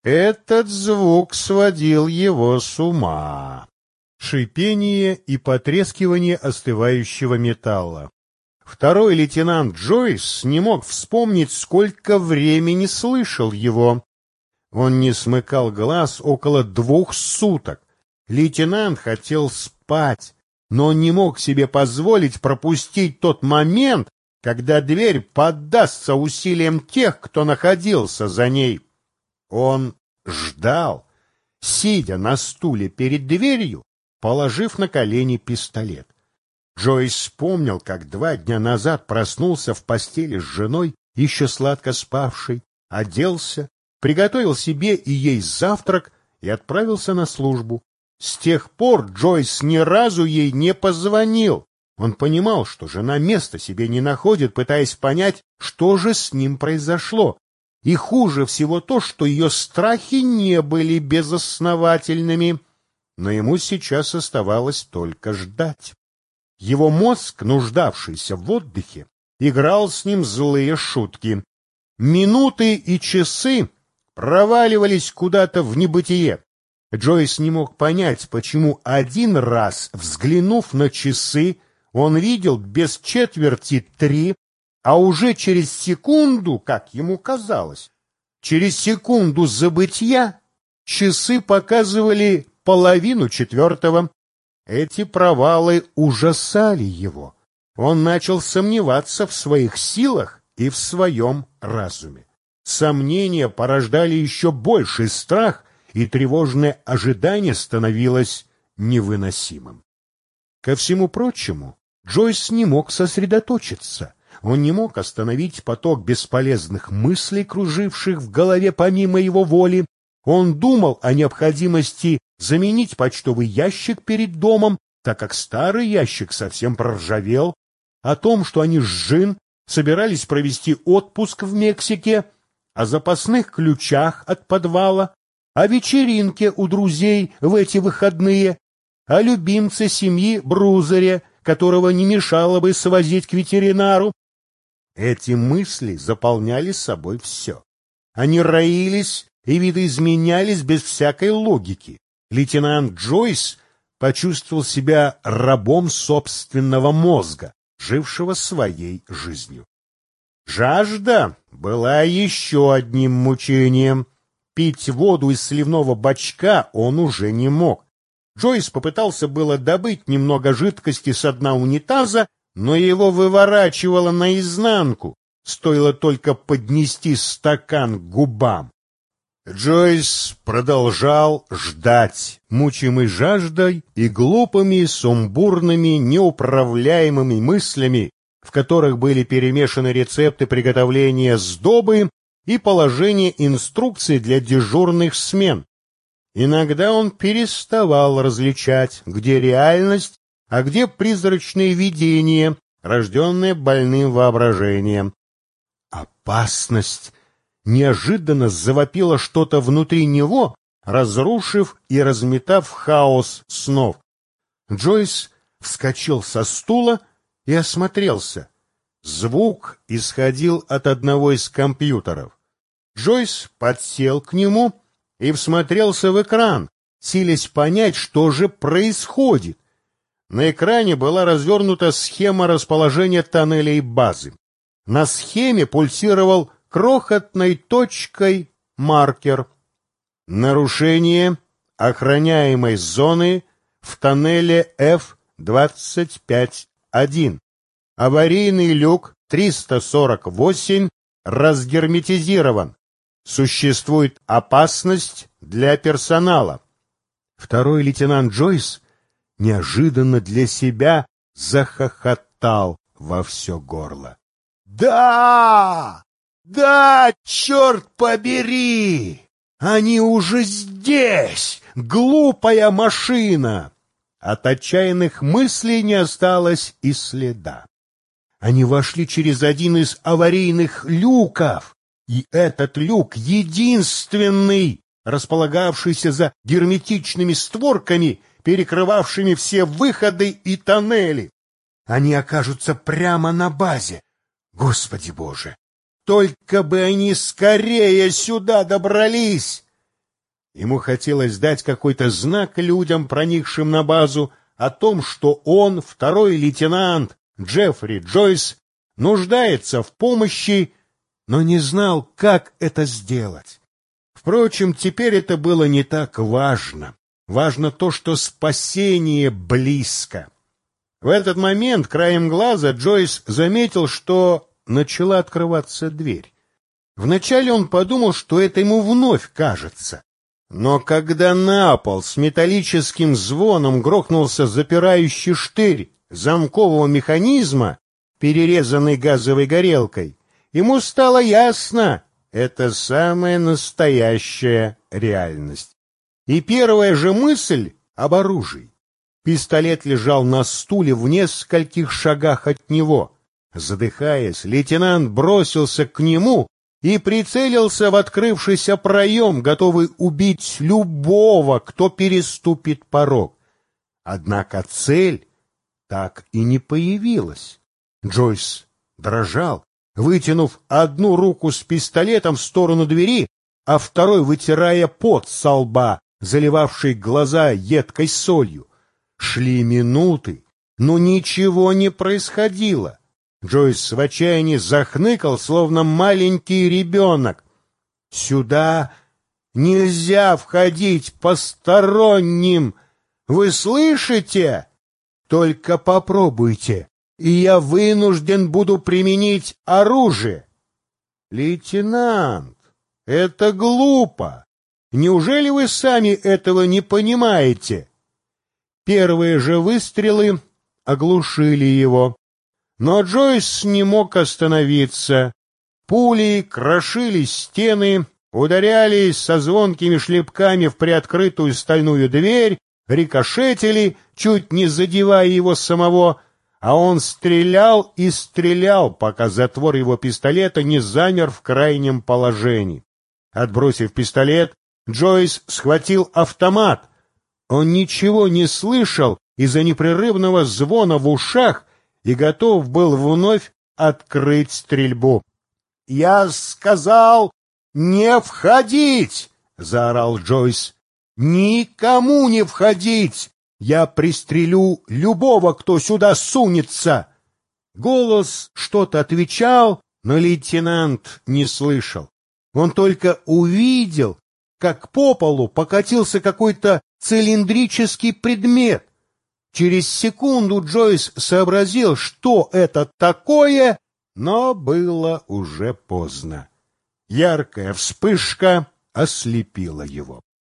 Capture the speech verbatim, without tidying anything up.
Этот звук сводил его с ума. Шипение и потрескивание остывающего металла. Второй лейтенант Джойс не мог вспомнить, сколько времени слышал его. Он не смыкал глаз около двух суток. Лейтенант хотел спать, но он не мог себе позволить пропустить тот момент, когда дверь поддастся усилиям тех, кто находился за ней. Он ждал, сидя на стуле перед дверью, положив на колени пистолет. Джойс вспомнил, как два дня назад проснулся в постели с женой, еще сладко спавшей, оделся, приготовил себе и ей завтрак и отправился на службу. С тех пор Джойс ни разу ей не позвонил. Он понимал, что жена места себе не находит, пытаясь понять, что же с ним произошло. И хуже всего то, что ее страхи не были безосновательными. Но ему сейчас оставалось только ждать. Его мозг, нуждавшийся в отдыхе, играл с ним злые шутки. Минуты и часы проваливались куда-то в небытие. Джойс не мог понять, почему один раз, взглянув на часы, он видел без четверти три, а уже через секунду, как ему казалось, через секунду забытья, часы показывали половину четвертого. Эти провалы ужасали его. Он начал сомневаться в своих силах и в своем разуме. Сомнения порождали еще больший страх, и тревожное ожидание становилось невыносимым. Ко всему прочему, Джойс не мог сосредоточиться. Он не мог остановить поток бесполезных мыслей, круживших в голове помимо его воли. Он думал о необходимости заменить почтовый ящик перед домом, так как старый ящик совсем проржавел, о том, что они с Жин собирались провести отпуск в Мексике, о запасных ключах от подвала, о вечеринке у друзей в эти выходные, о любимце семьи Брузере, которого не мешало бы свозить к ветеринару. Эти мысли заполняли собой все. Они роились и видоизменялись без всякой логики. Лейтенант Джойс почувствовал себя рабом собственного мозга, жившего своей жизнью. Жажда была еще одним мучением. Пить воду из сливного бачка он уже не мог. Джойс попытался было добыть немного жидкости со дна унитаза, но его выворачивало наизнанку, стоило только поднести стакан к губам. Джойс продолжал ждать, мучимый жаждой и глупыми, сумбурными, неуправляемыми мыслями, в которых были перемешаны рецепты приготовления сдобы и положение инструкций для дежурных смен. Иногда он переставал различать, где реальность, а где призрачные видения, рожденные больным воображением. Опасность! Неожиданно завопило что-то внутри него, разрушив и разметав хаос снов. Джойс вскочил со стула и осмотрелся. Звук исходил от одного из компьютеров. Джойс подсел к нему и всмотрелся в экран, силясь понять, что же происходит. На экране была развернута схема расположения тоннелей базы. На схеме пульсировал крохотной точкой маркер. Нарушение охраняемой зоны в тоннеле эф двадцать пять один. Аварийный люк триста сорок восемь разгерметизирован. Существует опасность для персонала. Второй лейтенант Джойс неожиданно для себя захохотал во все горло. «Да! Да, черт побери! Они уже здесь! Глупая машина!» От отчаянных мыслей не осталось и следа. Они вошли через один из аварийных люков, и этот люк единственный, располагавшийся за герметичными створками, перекрывавшими все выходы и тоннели. Они окажутся прямо на базе. Господи Боже! Только бы они скорее сюда добрались! Ему хотелось дать какой-то знак людям, проникшим на базу, о том, что он, второй лейтенант Джеффри Джойс, нуждается в помощи, но не знал, как это сделать. Впрочем, теперь это было не так важно. Важно то, что спасение близко. В этот момент краем глаза Джойс заметил, что начала открываться дверь. Вначале он подумал, что это ему вновь кажется. Но когда на пол с металлическим звоном грохнулся запирающий штырь замкового механизма, перерезанный газовой горелкой, ему стало ясно — это самая настоящая реальность. И первая же мысль об оружии. Пистолет лежал на стуле в нескольких шагах от него. Задыхаясь, лейтенант бросился к нему и прицелился в открывшийся проем, готовый убить любого, кто переступит порог. Однако цель так и не появилась. Джойс дрожал, вытянув одну руку с пистолетом в сторону двери, а второй вытирая пот со лба, заливавший глаза едкой солью. Шли минуты, но ничего не происходило. Джойс в отчаянии захныкал, словно маленький ребенок. «Сюда нельзя входить посторонним! Вы слышите? Только попробуйте, и я вынужден буду применить оружие!» «Лейтенант, это глупо! Неужели вы сами этого не понимаете?» Первые же выстрелы оглушили его. Но Джойс не мог остановиться. Пули крошили стены, ударялись со звонкими шлепками в приоткрытую стальную дверь, рикошетили, чуть не задевая его самого, а он стрелял и стрелял, пока затвор его пистолета не замер в крайнем положении. Отбросив пистолет, Джойс схватил автомат. Он ничего не слышал из-за непрерывного звона в ушах и готов был вновь открыть стрельбу. «Я сказал не входить!» — заорал Джойс. «Никому не входить! Я пристрелю любого, кто сюда сунется!» Голос что-то отвечал, но лейтенант не слышал. Он только увидел, как по полу покатился какой-то цилиндрический предмет. Через секунду Джойс сообразил, что это такое, но было уже поздно. Яркая вспышка ослепила его.